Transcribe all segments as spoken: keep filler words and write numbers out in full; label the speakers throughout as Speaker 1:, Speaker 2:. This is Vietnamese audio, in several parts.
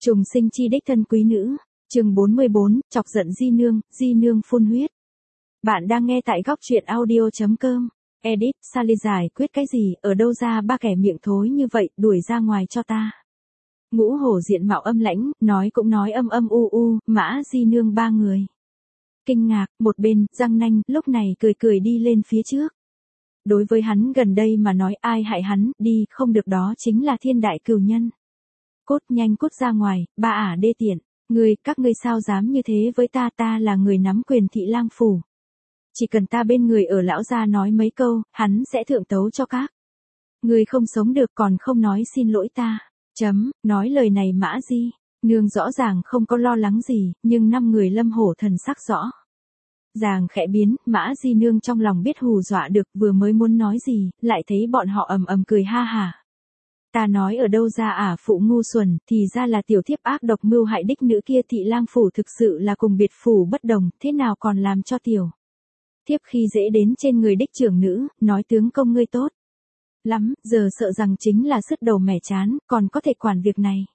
Speaker 1: Trùng sinh chi đích thân quý nữ, chương bốn mươi bốn, chọc giận Di Nương, Di Nương phun huyết. Bạn đang nghe tại góc truyện audio chấm com. Edit, Sally giải quyết cái gì, ở đâu ra ba kẻ miệng thối như vậy, đuổi ra ngoài cho ta. Ngũ hổ diện mạo âm lãnh, nói cũng nói âm âm u u, Mã Di Nương ba người. Kinh ngạc, một bên, răng nanh, lúc này cười cười đi lên phía trước. Đối với hắn gần đây mà nói ai hại hắn, đi, không được đó chính là thiên đại cừu nhân. Cút nhanh cút ra ngoài, ba ả đê tiện, ngươi, các ngươi sao dám như thế với ta, ta là người nắm quyền thị lang phủ. Chỉ cần ta bên người ở lão gia nói mấy câu, hắn sẽ thượng tấu cho các. Ngươi không sống được còn không nói xin lỗi ta. Chấm, nói lời này Mã Di Nương rõ ràng không có lo lắng gì, nhưng năm người Lâm Hổ thần sắc rõ ràng khẽ biến, Mã Di Nương trong lòng biết hù dọa được, vừa mới muốn nói gì, lại thấy bọn họ ầm ầm cười ha hả. Ta nói ở đâu ra ả phụ ngu xuẩn, thì ra là tiểu thiếp ác độc mưu hại đích nữ kia, thị lang phủ thực sự là cùng biệt phủ bất đồng, thế nào còn làm cho tiểu thiếp khi dễ đến trên người đích trưởng nữ, nói tướng công ngươi tốt lắm, giờ sợ rằng chính là sứt đầu mẻ chán, còn có thể quản việc này.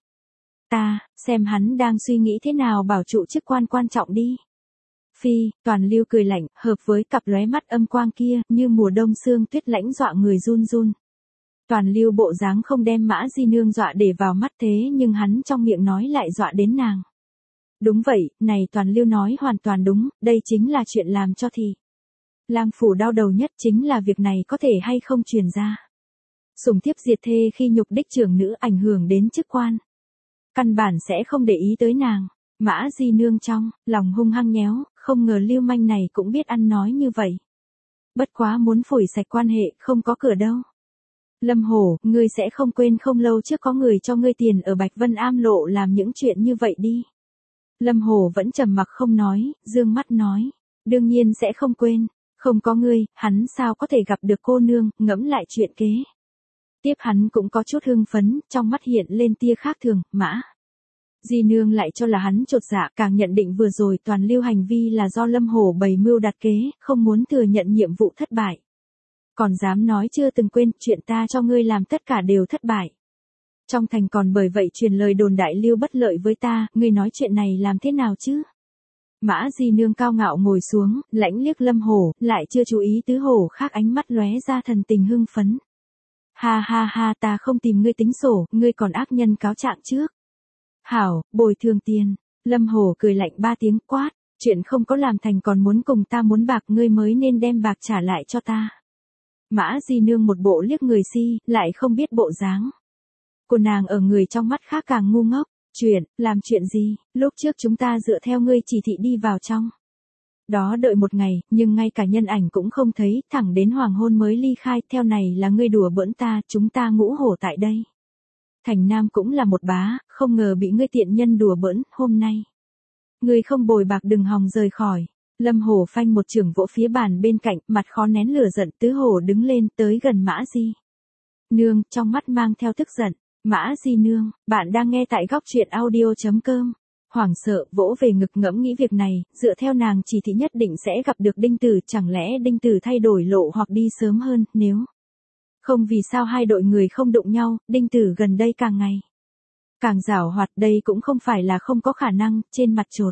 Speaker 1: Ta, xem hắn đang suy nghĩ thế nào bảo trụ chức quan quan trọng đi. Phi, Toàn Lưu cười lạnh, hợp với cặp lóe mắt âm quang kia, như mùa đông sương tuyết lãnh dọa người run run. Toàn Lưu bộ dáng không đem Mã Di Nương dọa để vào mắt, thế nhưng hắn trong miệng nói lại dọa đến nàng. Đúng vậy, này Toàn Lưu nói hoàn toàn đúng, đây chính là chuyện làm cho thì lang phủ đau đầu nhất, chính là việc này có thể hay không truyền ra. Sủng thiếp diệt thê khi nhục đích trưởng nữ ảnh hưởng đến chức quan. Căn bản sẽ không để ý tới nàng. Mã Di Nương trong lòng hung hăng nhéo, không ngờ lưu manh này cũng biết ăn nói như vậy. Bất quá muốn phủi sạch quan hệ, không có cửa đâu. Lâm Hổ, ngươi sẽ không quên không lâu trước có người cho ngươi tiền ở Bạch Vân Am Lộ làm những chuyện như vậy đi. Lâm Hổ vẫn trầm mặc không nói, dương mắt nói. Đương nhiên sẽ không quên, không có ngươi, hắn sao có thể gặp được cô nương, ngẫm lại chuyện kế. Tiếp hắn cũng có chút hưng phấn, trong mắt hiện lên tia khác thường, Mã Di Nương lại cho là hắn chột dạ, càng nhận định vừa rồi Toàn Lưu hành vi là do Lâm Hổ bày mưu đặt kế, không muốn thừa nhận nhiệm vụ thất bại. Còn dám nói chưa từng quên, chuyện ta cho ngươi làm tất cả đều thất bại. Trong thành còn bởi vậy truyền lời đồn đại Lưu bất lợi với ta, ngươi nói chuyện này làm thế nào chứ? Mã Di Nương cao ngạo ngồi xuống, lãnh liếc Lâm Hổ, lại chưa chú ý tứ hổ khác ánh mắt lóe ra thần tình hưng phấn. Ha ha ha, ta không tìm ngươi tính sổ, ngươi còn ác nhân cáo trạng trước. Hảo, bồi thường tiền. Lâm Hổ cười lạnh ba tiếng quát, chuyện không có làm thành còn muốn cùng ta muốn bạc, ngươi mới nên đem bạc trả lại cho ta. Mã Di Nương một bộ liếc người si, lại không biết bộ dáng của nàng ở người trong mắt khác càng ngu ngốc. Chuyện, làm chuyện gì, lúc trước chúng ta dựa theo ngươi chỉ thị đi vào trong đó đợi một ngày, nhưng ngay cả nhân ảnh cũng không thấy, thẳng đến hoàng hôn mới ly khai, theo này là ngươi đùa bỡn ta, chúng ta ngũ hổ tại đây. Thành Nam cũng là một bá, không ngờ bị ngươi tiện nhân đùa bỡn, hôm nay ngươi không bồi bạc đừng hòng rời khỏi. Lâm Hổ phanh một chưởng vỗ phía bàn bên cạnh, mặt khó nén lửa giận, tứ hổ đứng lên tới gần Mã Di Nương, trong mắt mang theo tức giận. Mã Di Nương, bạn đang nghe tại góc truyện audio chấm com. Hoảng sợ, vỗ về ngực ngẫm nghĩ việc này, dựa theo nàng chỉ thị nhất định sẽ gặp được Đinh Tử, chẳng lẽ Đinh Tử thay đổi lộ hoặc đi sớm hơn, nếu không vì sao hai đội người không đụng nhau, Đinh Tử gần đây càng ngày càng giảo hoạt, đây cũng không phải là không có khả năng, trên mặt chột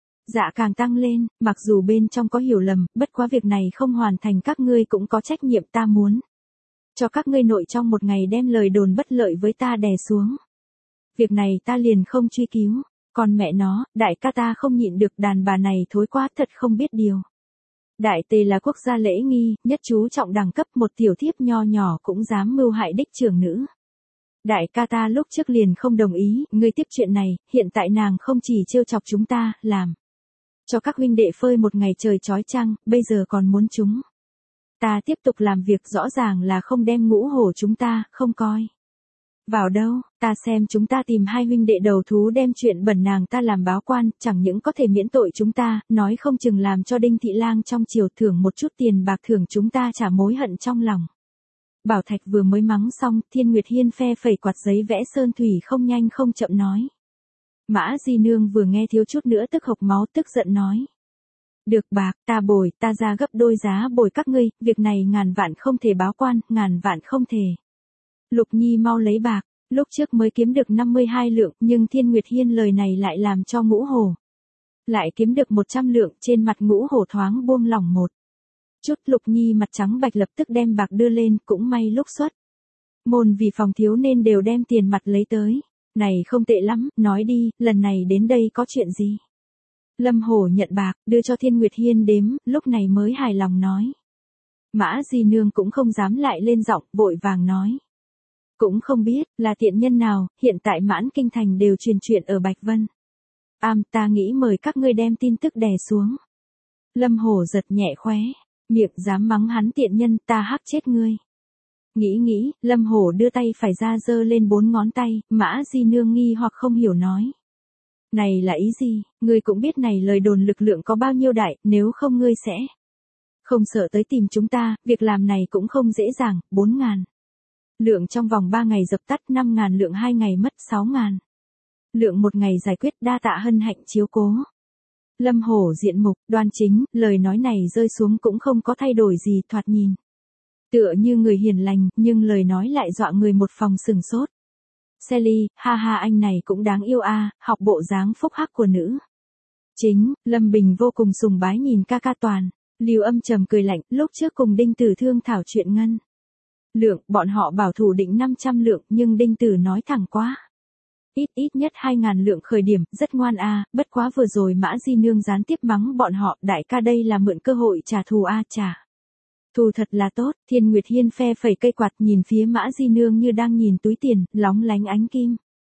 Speaker 1: dạ càng tăng lên, mặc dù bên trong có hiểu lầm, bất quá việc này không hoàn thành các ngươi cũng có trách nhiệm, ta muốn cho các ngươi nội trong một ngày đem lời đồn bất lợi với ta đè xuống. Việc này ta liền không truy cứu, còn mẹ nó, đại ca ta không nhịn được, đàn bà này thối quá, thật không biết điều. Đại tề là quốc gia lễ nghi, nhất chú trọng đẳng cấp, một tiểu thiếp nho nhỏ cũng dám mưu hại đích trưởng nữ. Đại ca ta lúc trước liền không đồng ý, ngươi tiếp chuyện này, hiện tại nàng không chỉ trêu chọc chúng ta, làm cho các huynh đệ phơi một ngày trời chói chang, bây giờ còn muốn chúng ta tiếp tục làm việc, rõ ràng là không đem ngũ hổ chúng ta, không coi vào đâu, ta xem chúng ta tìm hai huynh đệ đầu thú đem chuyện bẩn nàng ta làm báo quan, chẳng những có thể miễn tội chúng ta, nói không chừng làm cho Đinh Thị Lang trong triều thưởng một chút tiền bạc, thưởng chúng ta trả mối hận trong lòng. Bảo Thạch vừa mới mắng xong, Thiên Nguyệt Hiên phe phẩy quạt giấy vẽ sơn thủy không nhanh không chậm nói. Mã Di Nương vừa nghe thiếu chút nữa tức hộc máu, tức giận nói. Được bạc, ta bồi, ta ra gấp đôi giá bồi các ngươi, việc này ngàn vạn không thể báo quan, ngàn vạn không thể. Lục Nhi mau lấy bạc, Lúc trước mới kiếm được năm mươi hai lượng, nhưng Thiên Nguyệt Hiên lời này lại làm cho Ngũ Hổ lại kiếm được một trăm lượng, trên mặt Ngũ Hổ thoáng buông lỏng một chút. Lục Nhi mặt trắng bạch lập tức đem bạc đưa lên, cũng may lúc xuất môn vì phòng thiếu nên đều đem tiền mặt lấy tới. Này không tệ lắm, nói đi, lần này đến đây có chuyện gì? Lâm Hổ nhận bạc, đưa cho Thiên Nguyệt Hiên đếm, lúc này mới hài lòng nói. Mã Di Nương cũng không dám lại lên giọng, vội vàng nói. Cũng không biết, là tiện nhân nào, hiện tại mãn kinh thành đều truyền chuyện ở Bạch Vân. Am, ta nghĩ mời các ngươi đem tin tức đè xuống. Lâm Hổ giật nhẹ khóe miệng, dám mắng hắn tiện nhân, ta hắc chết ngươi. Nghĩ nghĩ, Lâm Hổ đưa tay phải ra giơ lên bốn ngón tay, Mã Di Nương nghi hoặc không hiểu nói. Này là ý gì, ngươi cũng biết này lời đồn lực lượng có bao nhiêu đại, nếu không ngươi sẽ không sợ tới tìm chúng ta, việc làm này cũng không dễ dàng. Bốn ngàn lượng trong vòng ba ngày dập tắt, năm ngàn lượng hai ngày mất, sáu ngàn lượng một ngày giải quyết, đa tạ hân hạnh chiếu cố. Lâm Hổ diện mục đoan chính, lời nói này rơi xuống cũng không có thay đổi gì, thoạt nhìn tựa như người hiền lành, nhưng lời nói lại dọa người một phòng sừng sốt. Sally, ha ha, anh này cũng đáng yêu a, học bộ dáng phúc hắc của nữ chính. Lâm Bình vô cùng sùng bái nhìn ca ca Toàn. Lưu Âm trầm cười lạnh, lúc trước cùng Đinh Tử thương thảo chuyện ngân lượng, bọn họ bảo thủ định năm trăm lượng, nhưng Đinh Tử nói thẳng quá. Ít ít nhất hai ngàn lượng khởi điểm, rất ngoan a, bất quá vừa rồi Mã Di Nương gián tiếp mắng bọn họ, đại ca đây là mượn cơ hội trả thù a, trả thù thật là tốt. Thiên Nguyệt Hiên phe phẩy cây quạt nhìn phía Mã Di Nương như đang nhìn túi tiền, lóng lánh ánh kim.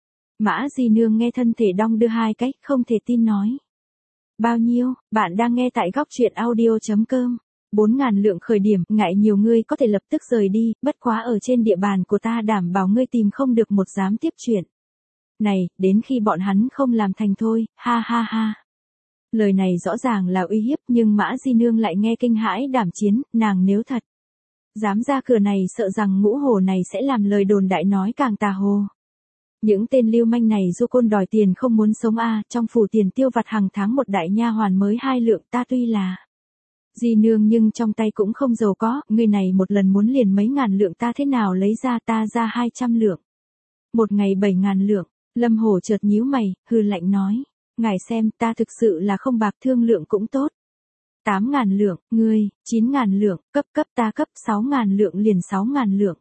Speaker 1: Mã Di Nương nghe thân thể đong đưa hai cách, không thể tin nói. Bao nhiêu? Bạn đang nghe tại góc truyện audio.com. Bốn ngàn lượng khởi điểm, ngại nhiều ngươi có thể lập tức rời đi, bất quá ở trên địa bàn của ta đảm bảo ngươi tìm không được một dám tiếp chuyện này, đến khi bọn hắn không làm thành thôi, ha ha ha. Lời này rõ ràng là uy hiếp, nhưng Mã Di Nương lại nghe kinh hãi đảm chiến, nàng nếu thật dám ra cửa này, sợ rằng Ngũ Hổ này sẽ làm lời đồn đại nói càng tà hồ. Những tên lưu manh này du côn đòi tiền không muốn sống a, trong phủ tiền tiêu vặt hàng tháng một đại nha hoàn mới hai lượng, ta tuy là Di Nương nhưng trong tay cũng không giàu có, người này một lần muốn liền mấy ngàn lượng, ta thế nào lấy ra, ta ra hai trăm lượng. Một ngày bảy ngàn lượng. Lâm Hổ chợt nhíu mày, hừ lạnh nói. Ngài xem, ta thực sự là không bạc, thương lượng cũng tốt. Tám ngàn lượng, ngươi, chín ngàn lượng, cấp cấp ta cấp sáu ngàn lượng, liền sáu ngàn lượng.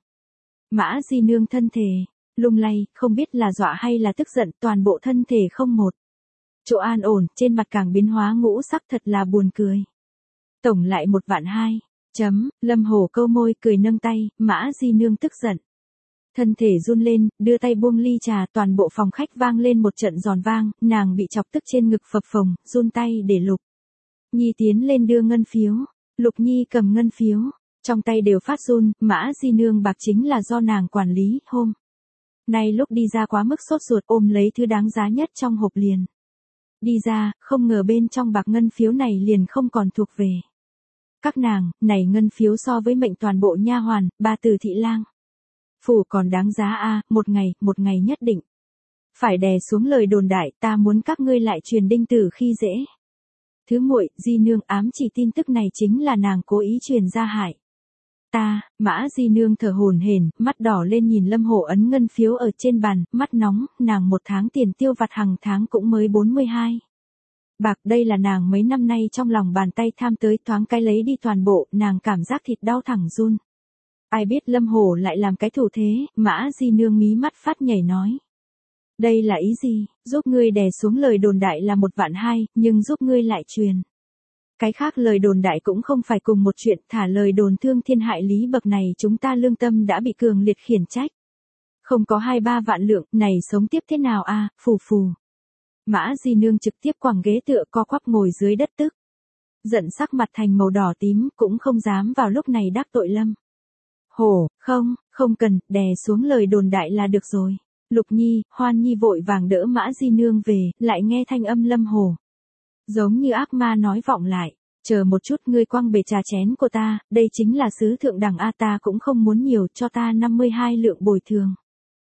Speaker 1: Mã Di Nương thân thể lung lay, không biết là dọa hay là tức giận, toàn bộ thân thể không một chỗ an ổn, trên mặt càng biến hóa ngũ sắc, thật là buồn cười. Tổng lại một vạn hai. Chấm, Lâm Hổ câu môi cười nâng tay, Mã Di Nương tức giận. Thân thể run lên, đưa tay buông ly trà, toàn bộ phòng khách vang lên một trận giòn vang, nàng bị chọc tức trên ngực phập phồng, run tay để Lục Nhi tiến lên đưa ngân phiếu. Lục Nhi cầm ngân phiếu, trong tay đều phát run, Mã Di Nương bạc chính là do nàng quản lý, hôm nay lúc đi ra quá mức sốt ruột, ôm lấy thứ đáng giá nhất trong hộp liền đi ra, không ngờ bên trong bạc ngân phiếu này liền không còn thuộc về các nàng, này ngân phiếu so với mệnh toàn bộ nha hoàn, ba từ thị lang phủ còn đáng giá a, một ngày, một ngày nhất định phải đè xuống lời đồn đại, ta muốn các ngươi lại truyền Đinh Tử khi dễ. Thứ muội, Di Nương ám chỉ tin tức này chính là nàng cố ý truyền ra hại ta. Mã Di Nương thở hổn hển, mắt đỏ lên nhìn Lâm Hổ ấn ngân phiếu ở trên bàn, mắt nóng, nàng một tháng tiền tiêu vặt hàng tháng cũng mới bốn mươi hai bạc, đây là nàng mấy năm nay trong lòng bàn tay tham tới, thoáng cái lấy đi toàn bộ, nàng cảm giác thịt đau thẳng run. Ai biết Lâm Hổ lại làm cái thủ thế, Mã Di Nương mí mắt phát nhảy nói. Đây là ý gì, giúp ngươi đè xuống lời đồn đại là một vạn hai, nhưng giúp ngươi lại truyền cái khác lời đồn đại cũng không phải cùng một chuyện, thả lời đồn thương thiên hại lý bậc này chúng ta lương tâm đã bị cường liệt khiển trách. Không có hai ba vạn lượng, này sống tiếp thế nào a, phù phù. Mã Di Nương trực tiếp quẳng ghế tựa co quắp ngồi dưới đất tức giận sắc mặt thành màu đỏ tím, cũng không dám vào lúc này đắc tội Lâm Hổ. Không, không cần, đè xuống lời đồn đại là được rồi. Lục Nhi, Hoan Nhi vội vàng đỡ Mã Di Nương về, lại nghe thanh âm Lâm Hổ giống như ác ma nói vọng lại. Chờ một chút, ngươi quăng bể trà chén của ta, đây chính là sứ thượng đẳng a, ta cũng không muốn nhiều, cho ta năm mươi hai lượng bồi thường.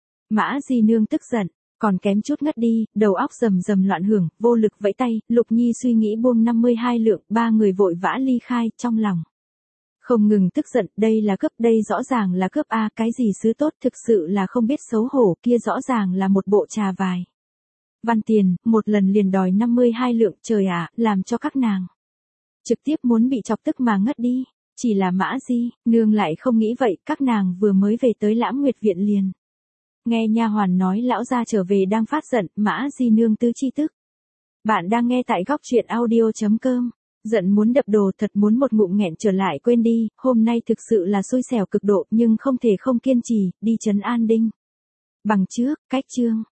Speaker 1: Mã Di Nương tức giận, còn kém chút ngất đi, đầu óc rầm rầm loạn hưởng, vô lực vẫy tay. Lục Nhi suy nghĩ buông năm mươi hai lượng, ba người vội vã ly khai, trong lòng Không ngừng tức giận, đây là cướp, đây rõ ràng là cướp a, cái gì sứ tốt, thực sự là không biết xấu hổ, kia rõ ràng là một bộ trà vài văn tiền, một lần liền đòi năm mươi hai lượng, trời ạ, làm cho các nàng trực tiếp muốn bị chọc tức mà ngất đi. Chỉ là Mã Di nương lại không nghĩ vậy, các nàng vừa mới về tới Lãm Nguyệt viện liền nghe nha hoàn nói lão gia trở về đang phát giận, Mã Di nương tứ chi tức. Bạn đang nghe tại góc truyện audio chấm com. Giận muốn đập đồ, thật muốn một ngụm nghẹn trở lại quên đi, hôm nay thực sự là xui xẻo cực độ, nhưng không thể không kiên trì, đi trấn an Đinh Bằng trước, cách chương